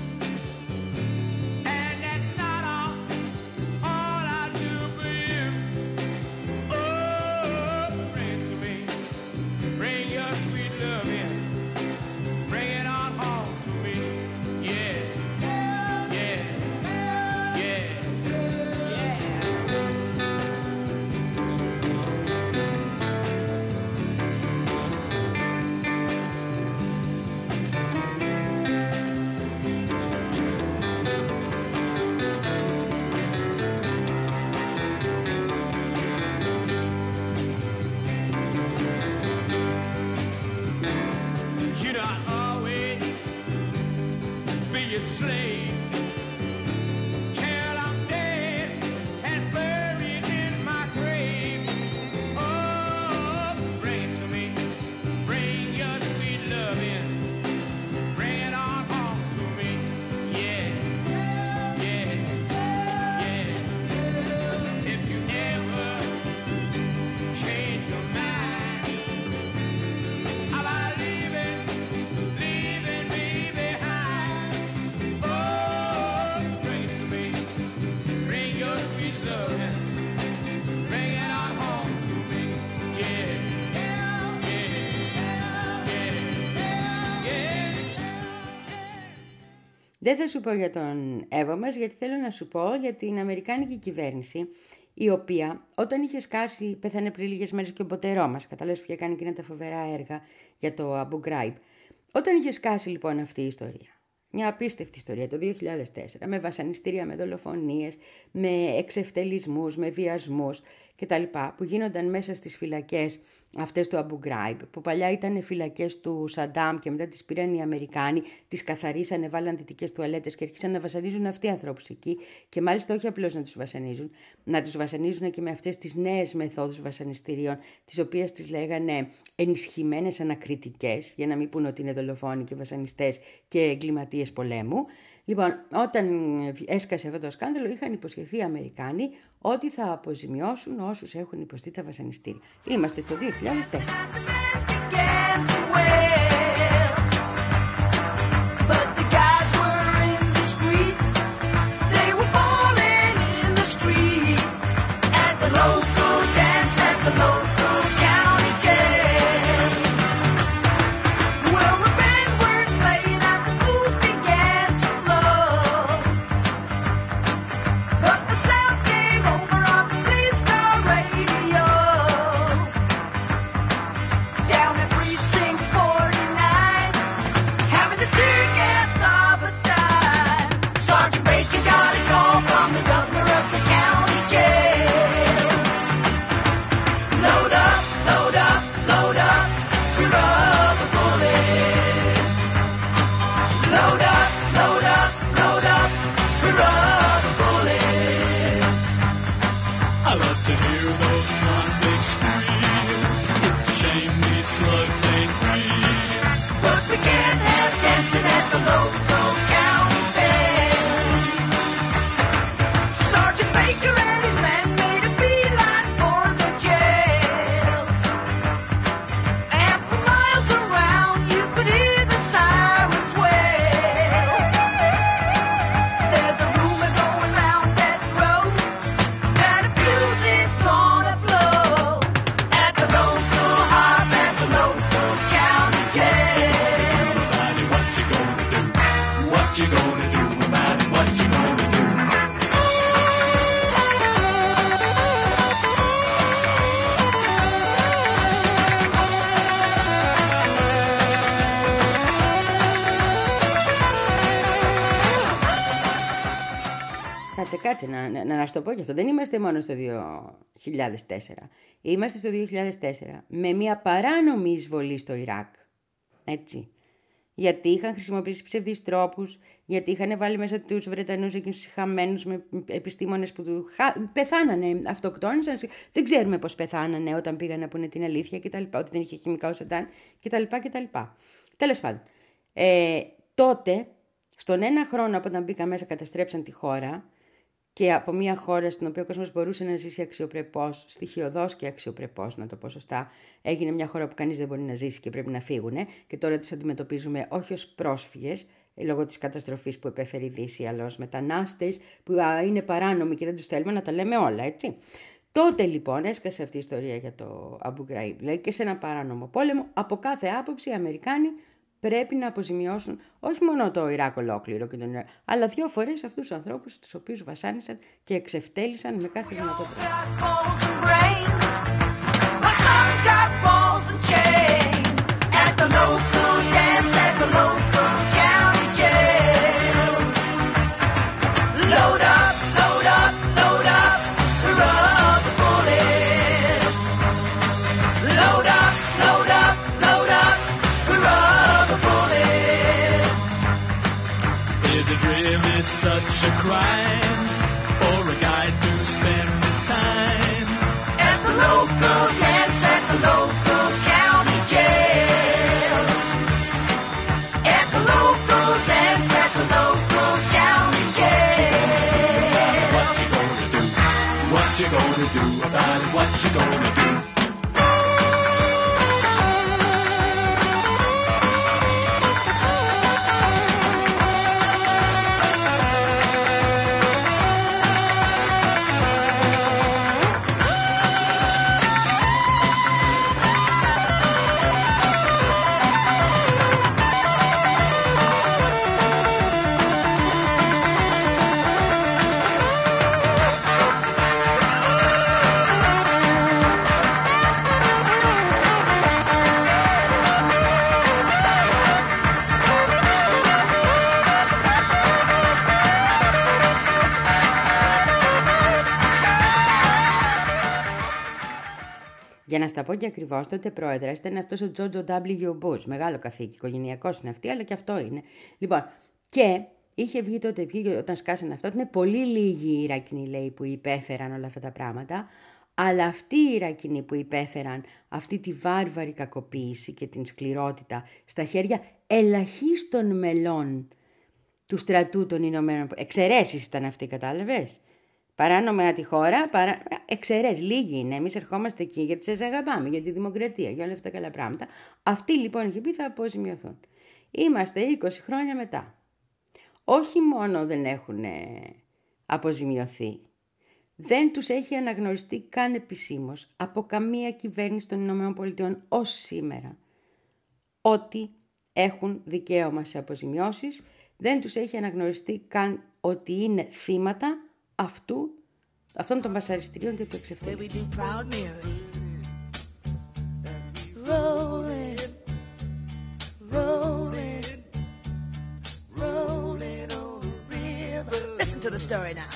Δεν θα σου πω για τον Εύω μας, γιατί θέλω να σου πω για την αμερικάνικη κυβέρνηση, η οποία όταν είχε σκάσει, πέθανε πριν λίγες μέρες και ο ποτερό μας, καταλάβεις που είχε κάνει εκείνα τα φοβερά έργα για το Abu Ghraib. Όταν είχε σκάσει λοιπόν αυτή η ιστορία, μια απίστευτη ιστορία το δύο χιλιάδες τέσσερα, με βασανιστήρια, με δολοφονίες, με εξευτελισμούς, με βιασμούς κτλ. Που γίνονταν μέσα στις φυλακές αυτές του Abu Ghraib, που παλιά ήταν φυλακές του Σαντάμ και μετά τις πήραν οι Αμερικάνοι, τις καθαρίσανε, βάλαν δυτικές τουαλέτες και αρχίσαν να βασανίζουν αυτοί οι ανθρώπους εκεί. Και μάλιστα όχι απλώς να τους βασανίζουν, να τους βασανίζουν και με αυτές τις νέες μεθόδους βασανιστήριων, τις οποίες τις λέγανε ενισχυμένες ανακριτικές, για να μην πούνε ότι είναι δολοφόνοι και βασανιστές και εγκληματίες πολέμου. Λοιπόν, όταν έσκασε αυτό το σκάνδαλο, είχαν υποσχεθεί οι Αμερικάνοι ότι θα αποζημιώσουν όσους έχουν υποστεί τα βασανιστήρια. Είμαστε στο δύο χιλιάδες τέσσερα. Down at precinct forty Κάτσε, κάτσε, να, να, να σου το πω και αυτό. Δεν είμαστε μόνο στο δύο χιλιάδες τέσσερα. Είμαστε στο δύο χιλιάδες τέσσερα με μια παράνομη εισβολή στο Ιράκ. Έτσι. Γιατί είχαν χρησιμοποιήσει ψευδείς τρόπους, γιατί είχαν βάλει μέσα τους Βρετανούς εκείνους τους χαμένους με επιστήμονες που του χα... πεθάνανε, αυτοκτόνησαν. Δεν ξέρουμε πώς πεθάνανε όταν πήγαν να πούνε την αλήθεια κτλ. Ότι δεν είχε χημικά ο Σαντάν κτλ. κτλ. Τέλος πάντων. Ε, τότε, στον ένα χρόνο από όταν μπήκαν μέσα, καταστρέψαν τη χώρα. Και από μια χώρα στην οποία ο κόσμος μπορούσε να ζήσει αξιοπρεπώς, στοιχειωδώς και αξιοπρεπώς, να το πω σωστά, έγινε μια χώρα που κανείς δεν μπορεί να ζήσει και πρέπει να φύγουν. Και τώρα τις αντιμετωπίζουμε όχι ως πρόσφυγες, λόγω της καταστροφής που επέφερε η Δύση, αλλά ως μετανάστες που είναι παράνομοι και δεν τους θέλουμε, να τα λέμε όλα, έτσι. Τότε λοιπόν έσκασε αυτή η ιστορία για το Αμπου Γκραΐμπ. Δηλαδή και σε ένα παράνομο πόλεμο, από κάθε άποψη οι Αμερικάνοι πρέπει να αποζημιώσουν όχι μόνο το Ιράκ ολόκληρο, και τον Ιράκ, αλλά δύο φορές αυτούς τους ανθρώπους τους οποίους βασάνισαν και εξευτέλισαν με κάθε δυνατό τρόπο. Such a crime for a guy to spend his time at the local dance at the local county jail. At the local dance at the local county jail. What you gonna do? What you gonna do about it? What you gonna do? Για να στα πω και ακριβώς, τότε πρόεδρας ήταν αυτός ο Τζόρτζ ντάμπλιου Bush. Μεγάλο καθήκη, οικογενειακός είναι αυτή, αλλά και αυτό είναι. Λοιπόν, και είχε βγει τότε, όταν σκάσανε αυτό, ότι είναι πολύ λίγοι οι Ιρακινοί, λέει, που υπέφεραν όλα αυτά τα πράγματα. Αλλά αυτοί οι Ιρακινοί που υπέφεραν αυτή τη βάρβαρη κακοποίηση και την σκληρότητα στα χέρια ελαχίστων μελών του στρατού των Ηνωμένων Πολιτειών. Εξαιρέσεις ήταν αυτοί, κατάλαβες. Παράνομα τη χώρα, παρά... εξαιρές, λίγοι είναι. Εμείς ερχόμαστε εκεί γιατί σας αγαπάμε, για τη δημοκρατία, για όλα αυτά τα καλά πράγματα. Αυτοί λοιπόν είχε πει θα αποζημιωθούν. Είμαστε είκοσι χρόνια μετά. Όχι μόνο δεν έχουν αποζημιωθεί, δεν τους έχει αναγνωριστεί καν επισήμως από καμία κυβέρνηση των Ηνωμένων Πολιτειών ως σήμερα ότι έχουν δικαίωμα σε αποζημιώσεις. Δεν τους έχει αναγνωριστεί καν ότι είναι θύματα αυτού, αυτών των βασαριστήριων και του εξευτελισμού. Rolling, rolling, rolling on the river. Listen to the story now.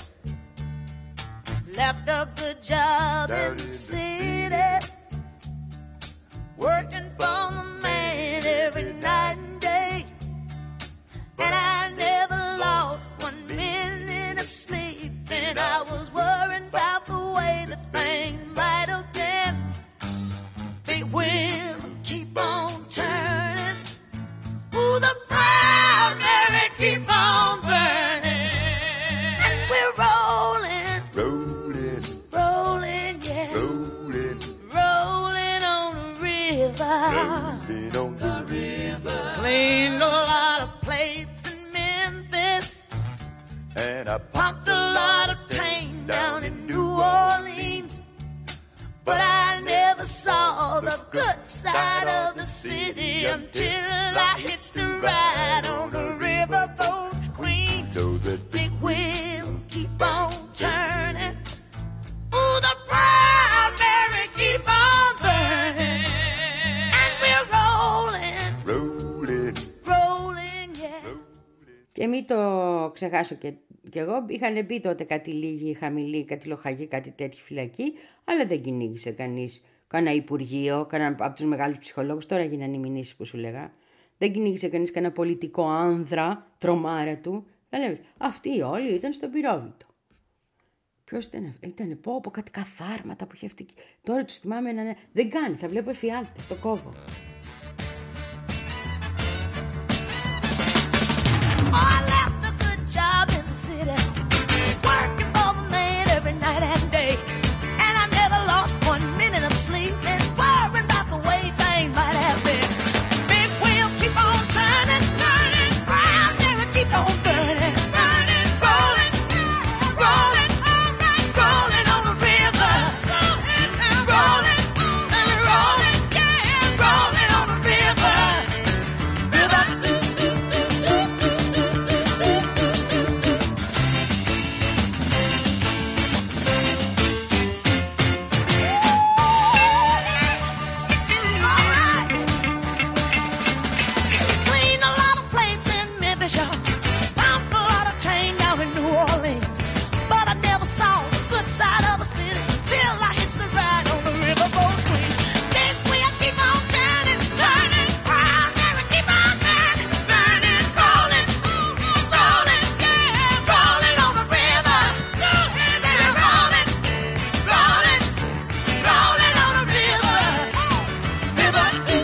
Left a good job in the city, working for the man every night and day, and I never lost one minute of sleep. And I was worried about the way that things might have been. Big wheel keep on turning. Ooh, the primary keep on burning. And we're rolling, rolling, rolling, yeah, rolling, rolling on the river, rolling on the river. Cleaned a lot of plates in Memphis, and I pumped a lot of tang down in New Orleans, but I never saw the good side of the city until I hitched the ride on the riverboat Queen. Know that big wheel keep on turning. Ooh, the primary keep on burning, and we're rolling, rolling, rolling, yeah. Και μην το ξεχάσω και, και εγώ. Είχαν πει τότε κάτι λίγοι, χαμηλοί, κάτι λοχαγοί, κάτι τέτοιοι φυλακοί, αλλά δεν κυνήγησε κανείς κανένα υπουργείο, κανένα από τους μεγάλους ψυχολόγους. Τώρα γίνανε οι μηνύσεις που σου λέγα. Δεν κυνήγησε κανείς κανένα πολιτικό άνδρα, τρομάρα του. Δεν λέμε. Αυτοί όλοι ήταν στο πυρόβλητο. Ποιος ήταν, ήτανε πω από κάτι καθάρματα που είχε αυτή. Τώρα τους θυμάμαι να. Δεν κάνει, θα βλέπω εφιάλτες, το κόβω. Oh, I left a good job in the city, working for the man every night and day. And I never lost one minute of sleep and worrying about the way things might have been. Big wheel keep on turning, turning, round there and keep on burning, burning, rolling, rolling, rolling on the river, rolling, rolling, yeah, rolling on the river, river. Cleaned a lot of plates in Memphis, y'all. Pumped a lot of tang down in New Orleans. But I never saw the good side of a city till I hitched the ride on the riverboat queen. Big wheel keep on turning, turning, round there and keep on burning, burning, rolling, rolling, yeah, rolling on the river. Say we're rolling, rolling, rolling on the river, river.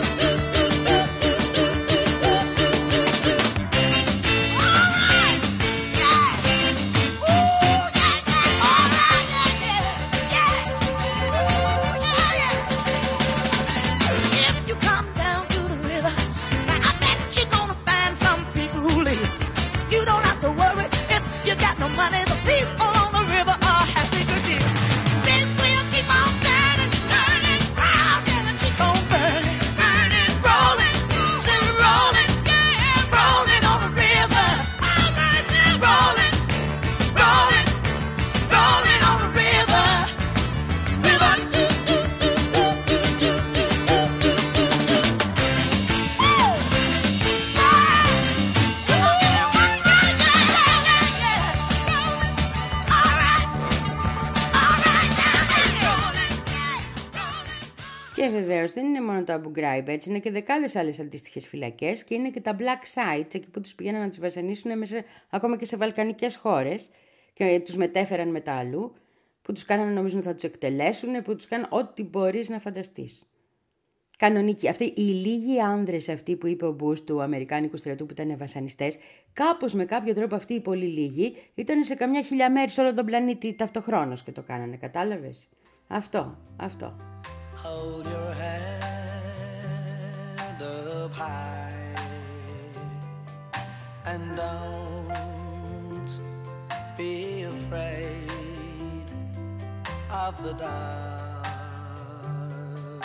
If you come down to the river, now I bet you're gonna find some people who live. You don't have to worry if you got no money. The people on the river are happy to deal. Big wheel keep on turning, turning, round and keep on burning, burning, rolling, still rolling, yeah, rolling on the river, rolling, rolling, rolling on the river, river. Και βεβαίως δεν είναι μόνο το Abu Ghraib, έτσι είναι και δεκάδες άλλες αντίστοιχες φυλακές και είναι και τα black sites, εκεί που τους πηγαίναν να τους βασανίσουν μέσα, ακόμα και σε βαλκανικές χώρες και τους μετέφεραν μετά αλλού, που τους κάνανε νομίζουν ότι θα τους εκτελέσουν, που τους κάνανε ό,τι μπορείς να φανταστείς. Κανονική. Αυτοί οι λίγοι άνδρες αυτοί που είπε ο Μπούς του Αμερικάνικου στρατού που ήταν βασανιστές, κάπως με κάποιο τρόπο αυτοί οι πολύ λίγοι ήταν σε καμιά χιλιά μέρη σε όλο τον πλανήτη ταυτοχρόνως και το κάνανε, κατάλαβες. Αυτό, αυτό. Hold your head up high and don't be afraid of the dark.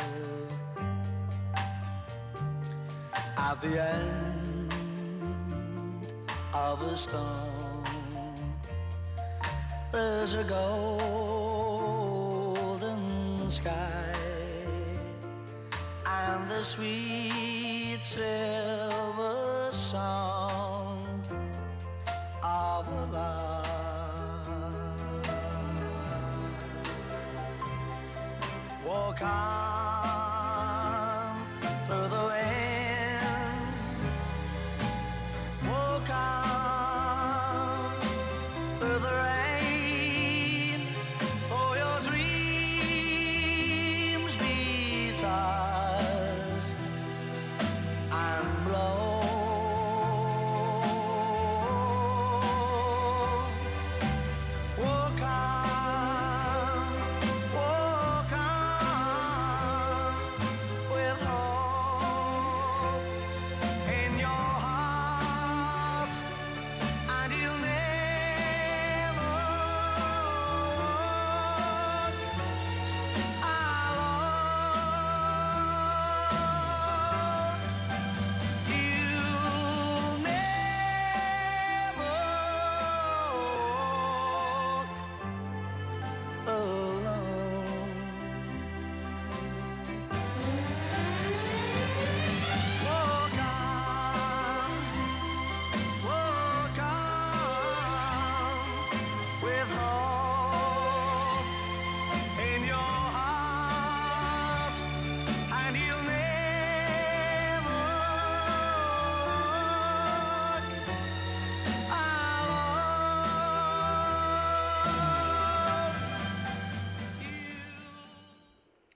At the end of a storm, there's a golden sky and the sweet silver sound of love. Walk on through the wind, walk on through the rain, for your dreams be tossed and blown. Walk on, walk on.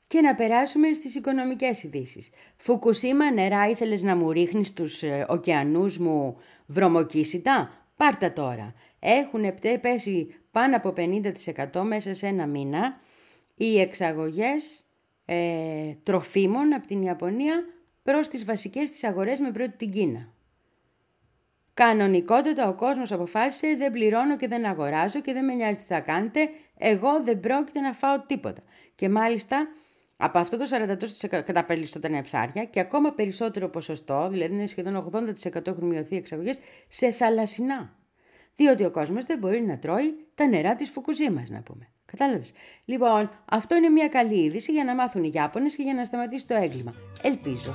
Και να περάσουμε στις οικονομικές ειδήσεις. Φουκουσίμα, νερά ήθελες να μου ρίχνεις στους ε, ωκεανούς μου βρωμοκίσιτα? Πάρτα τώρα. Έχουν πέσει πάνω από πενήντα τοις εκατό μέσα σε ένα μήνα οι εξαγωγές ε, τροφίμων από την Ιαπωνία προς τις βασικές της αγορές με πρώτη την Κίνα. Κανονικότατα ο κόσμος αποφάσισε δεν πληρώνω και δεν αγοράζω και δεν με νοιάζει τι θα κάνετε, εγώ δεν πρόκειται να φάω τίποτα. Και μάλιστα από αυτό το σαράντα τοις εκατό κατά περισσότερα είναι ψάρια και ακόμα περισσότερο ποσοστό, δηλαδή είναι σχεδόν ογδόντα τοις εκατό έχουν μειωθεί εξαγωγές σε θαλασσινά. Διότι ο κόσμος δεν μπορεί να τρώει τα νερά της Φουκουσίμας, να πούμε. Κατάλαβες. Λοιπόν, αυτό είναι μια καλή είδηση για να μάθουν οι Ιάπωνες και για να σταματήσει το έγκλημα. Ελπίζω.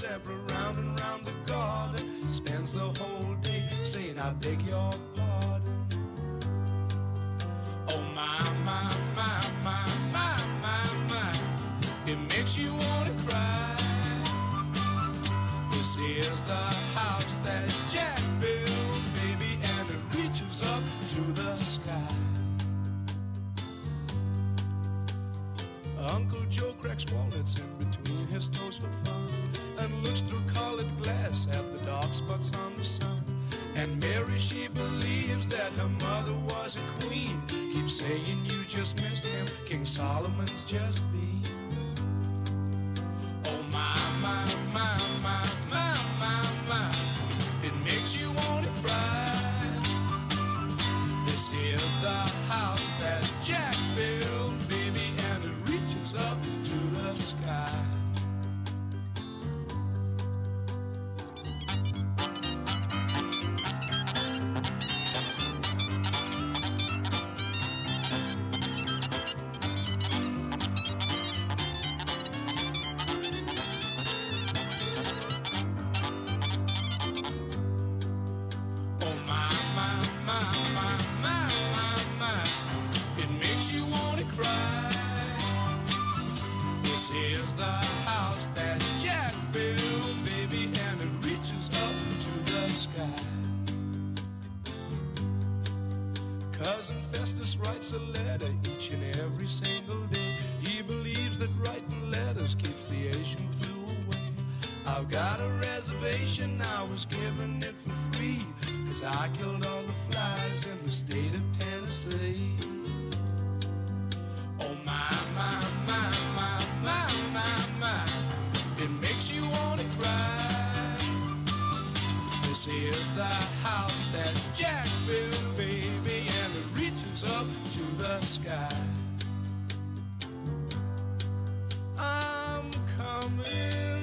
Uncle Joe cracks walnuts in between his toes for fun and looks through colored glass at the dark spots on the sun. And Mary, she believes that her mother was a queen. Keeps saying you just missed him, King Solomon's just been. Oh my, my, my, my, my, my, my, it makes you want to cry. This is the house that Jack built, baby, and it reaches up to the sky. Cousin Festus writes a letter each and every single day. He believes that writing letters keeps the Asian flu away. I've got a reservation, I was given it for free, 'cause I killed all the flies in the state of Tennessee. Oh my, my, my, my, my, my, my, it makes you want to cry. This is the house that Jack built, baby, and it reaches up to the sky. I'm coming,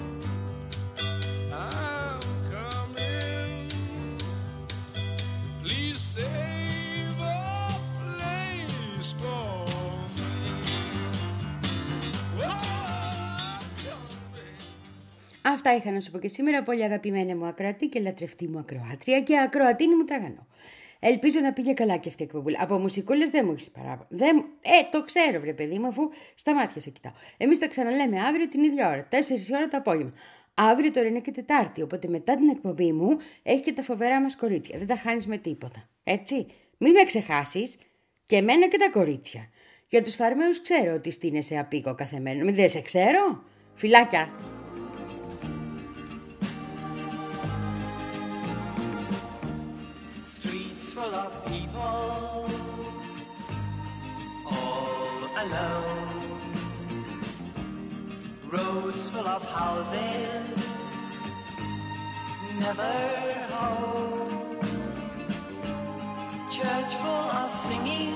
I'm coming. Please save a place for me. Whoa, Αυτά είχα να σου πω και σήμερα, πολύ αγαπημένη μου ακροατή και λατρευτή μου ακροάτρια και ακροατίνη μου τραγανό. Ελπίζω να πήγε καλά και αυτή η εκπομπή. Από μουσικούλες δεν μου έχεις παράπονο. Δεν... Ε, το ξέρω, βρε παιδί μου, αφού στα μάτια σε κοιτάω. Εμείς τα ξαναλέμε αύριο την ίδια ώρα, τέσσερις η ώρα το απόγευμα. Αύριο τώρα είναι και Τετάρτη, οπότε μετά την εκπομπή μου έχει και τα φοβερά μας κορίτσια. Δεν τα χάνεις με τίποτα. Έτσι. Μην με ξεχάσεις και εμένα και τα κορίτσια. Για τους φαρμαίους ξέρω ότι στείνεσαι απίκο κάθε μέρα. Μην δεν σε ξέρω. Φιλάκια. Full of people, all alone. Roads full of houses, never home. Church full of singing,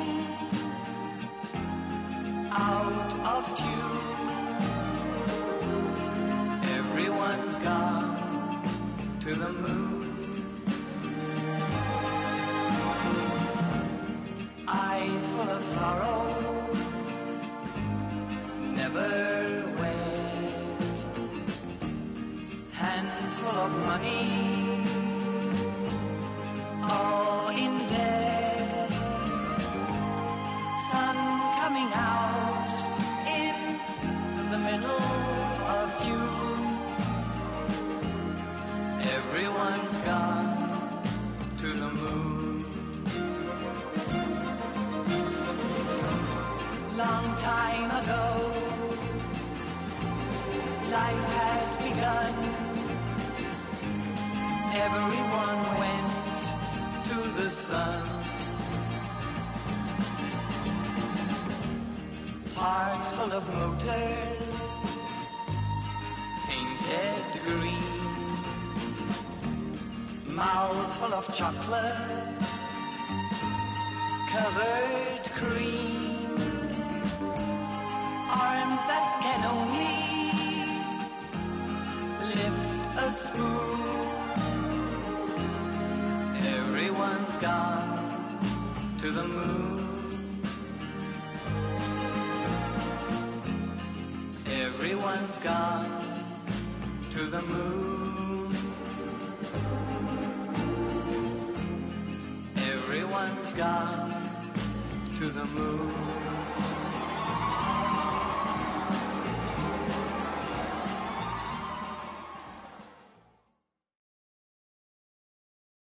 out of tune. Everyone's gone to the moon. Eyes full of sorrow, never wet. Hands full of money, all in debt. Sun coming out in the middle of June. Everyone's gone to the moon. Long time ago, life had begun. Everyone went to the sun. Hearts full of motors, painted green. Mouths full of chocolate, covered cream. Arms that can only lift a spoon. Everyone's gone to the moon. Everyone's gone to the moon. Everyone's gone to the moon.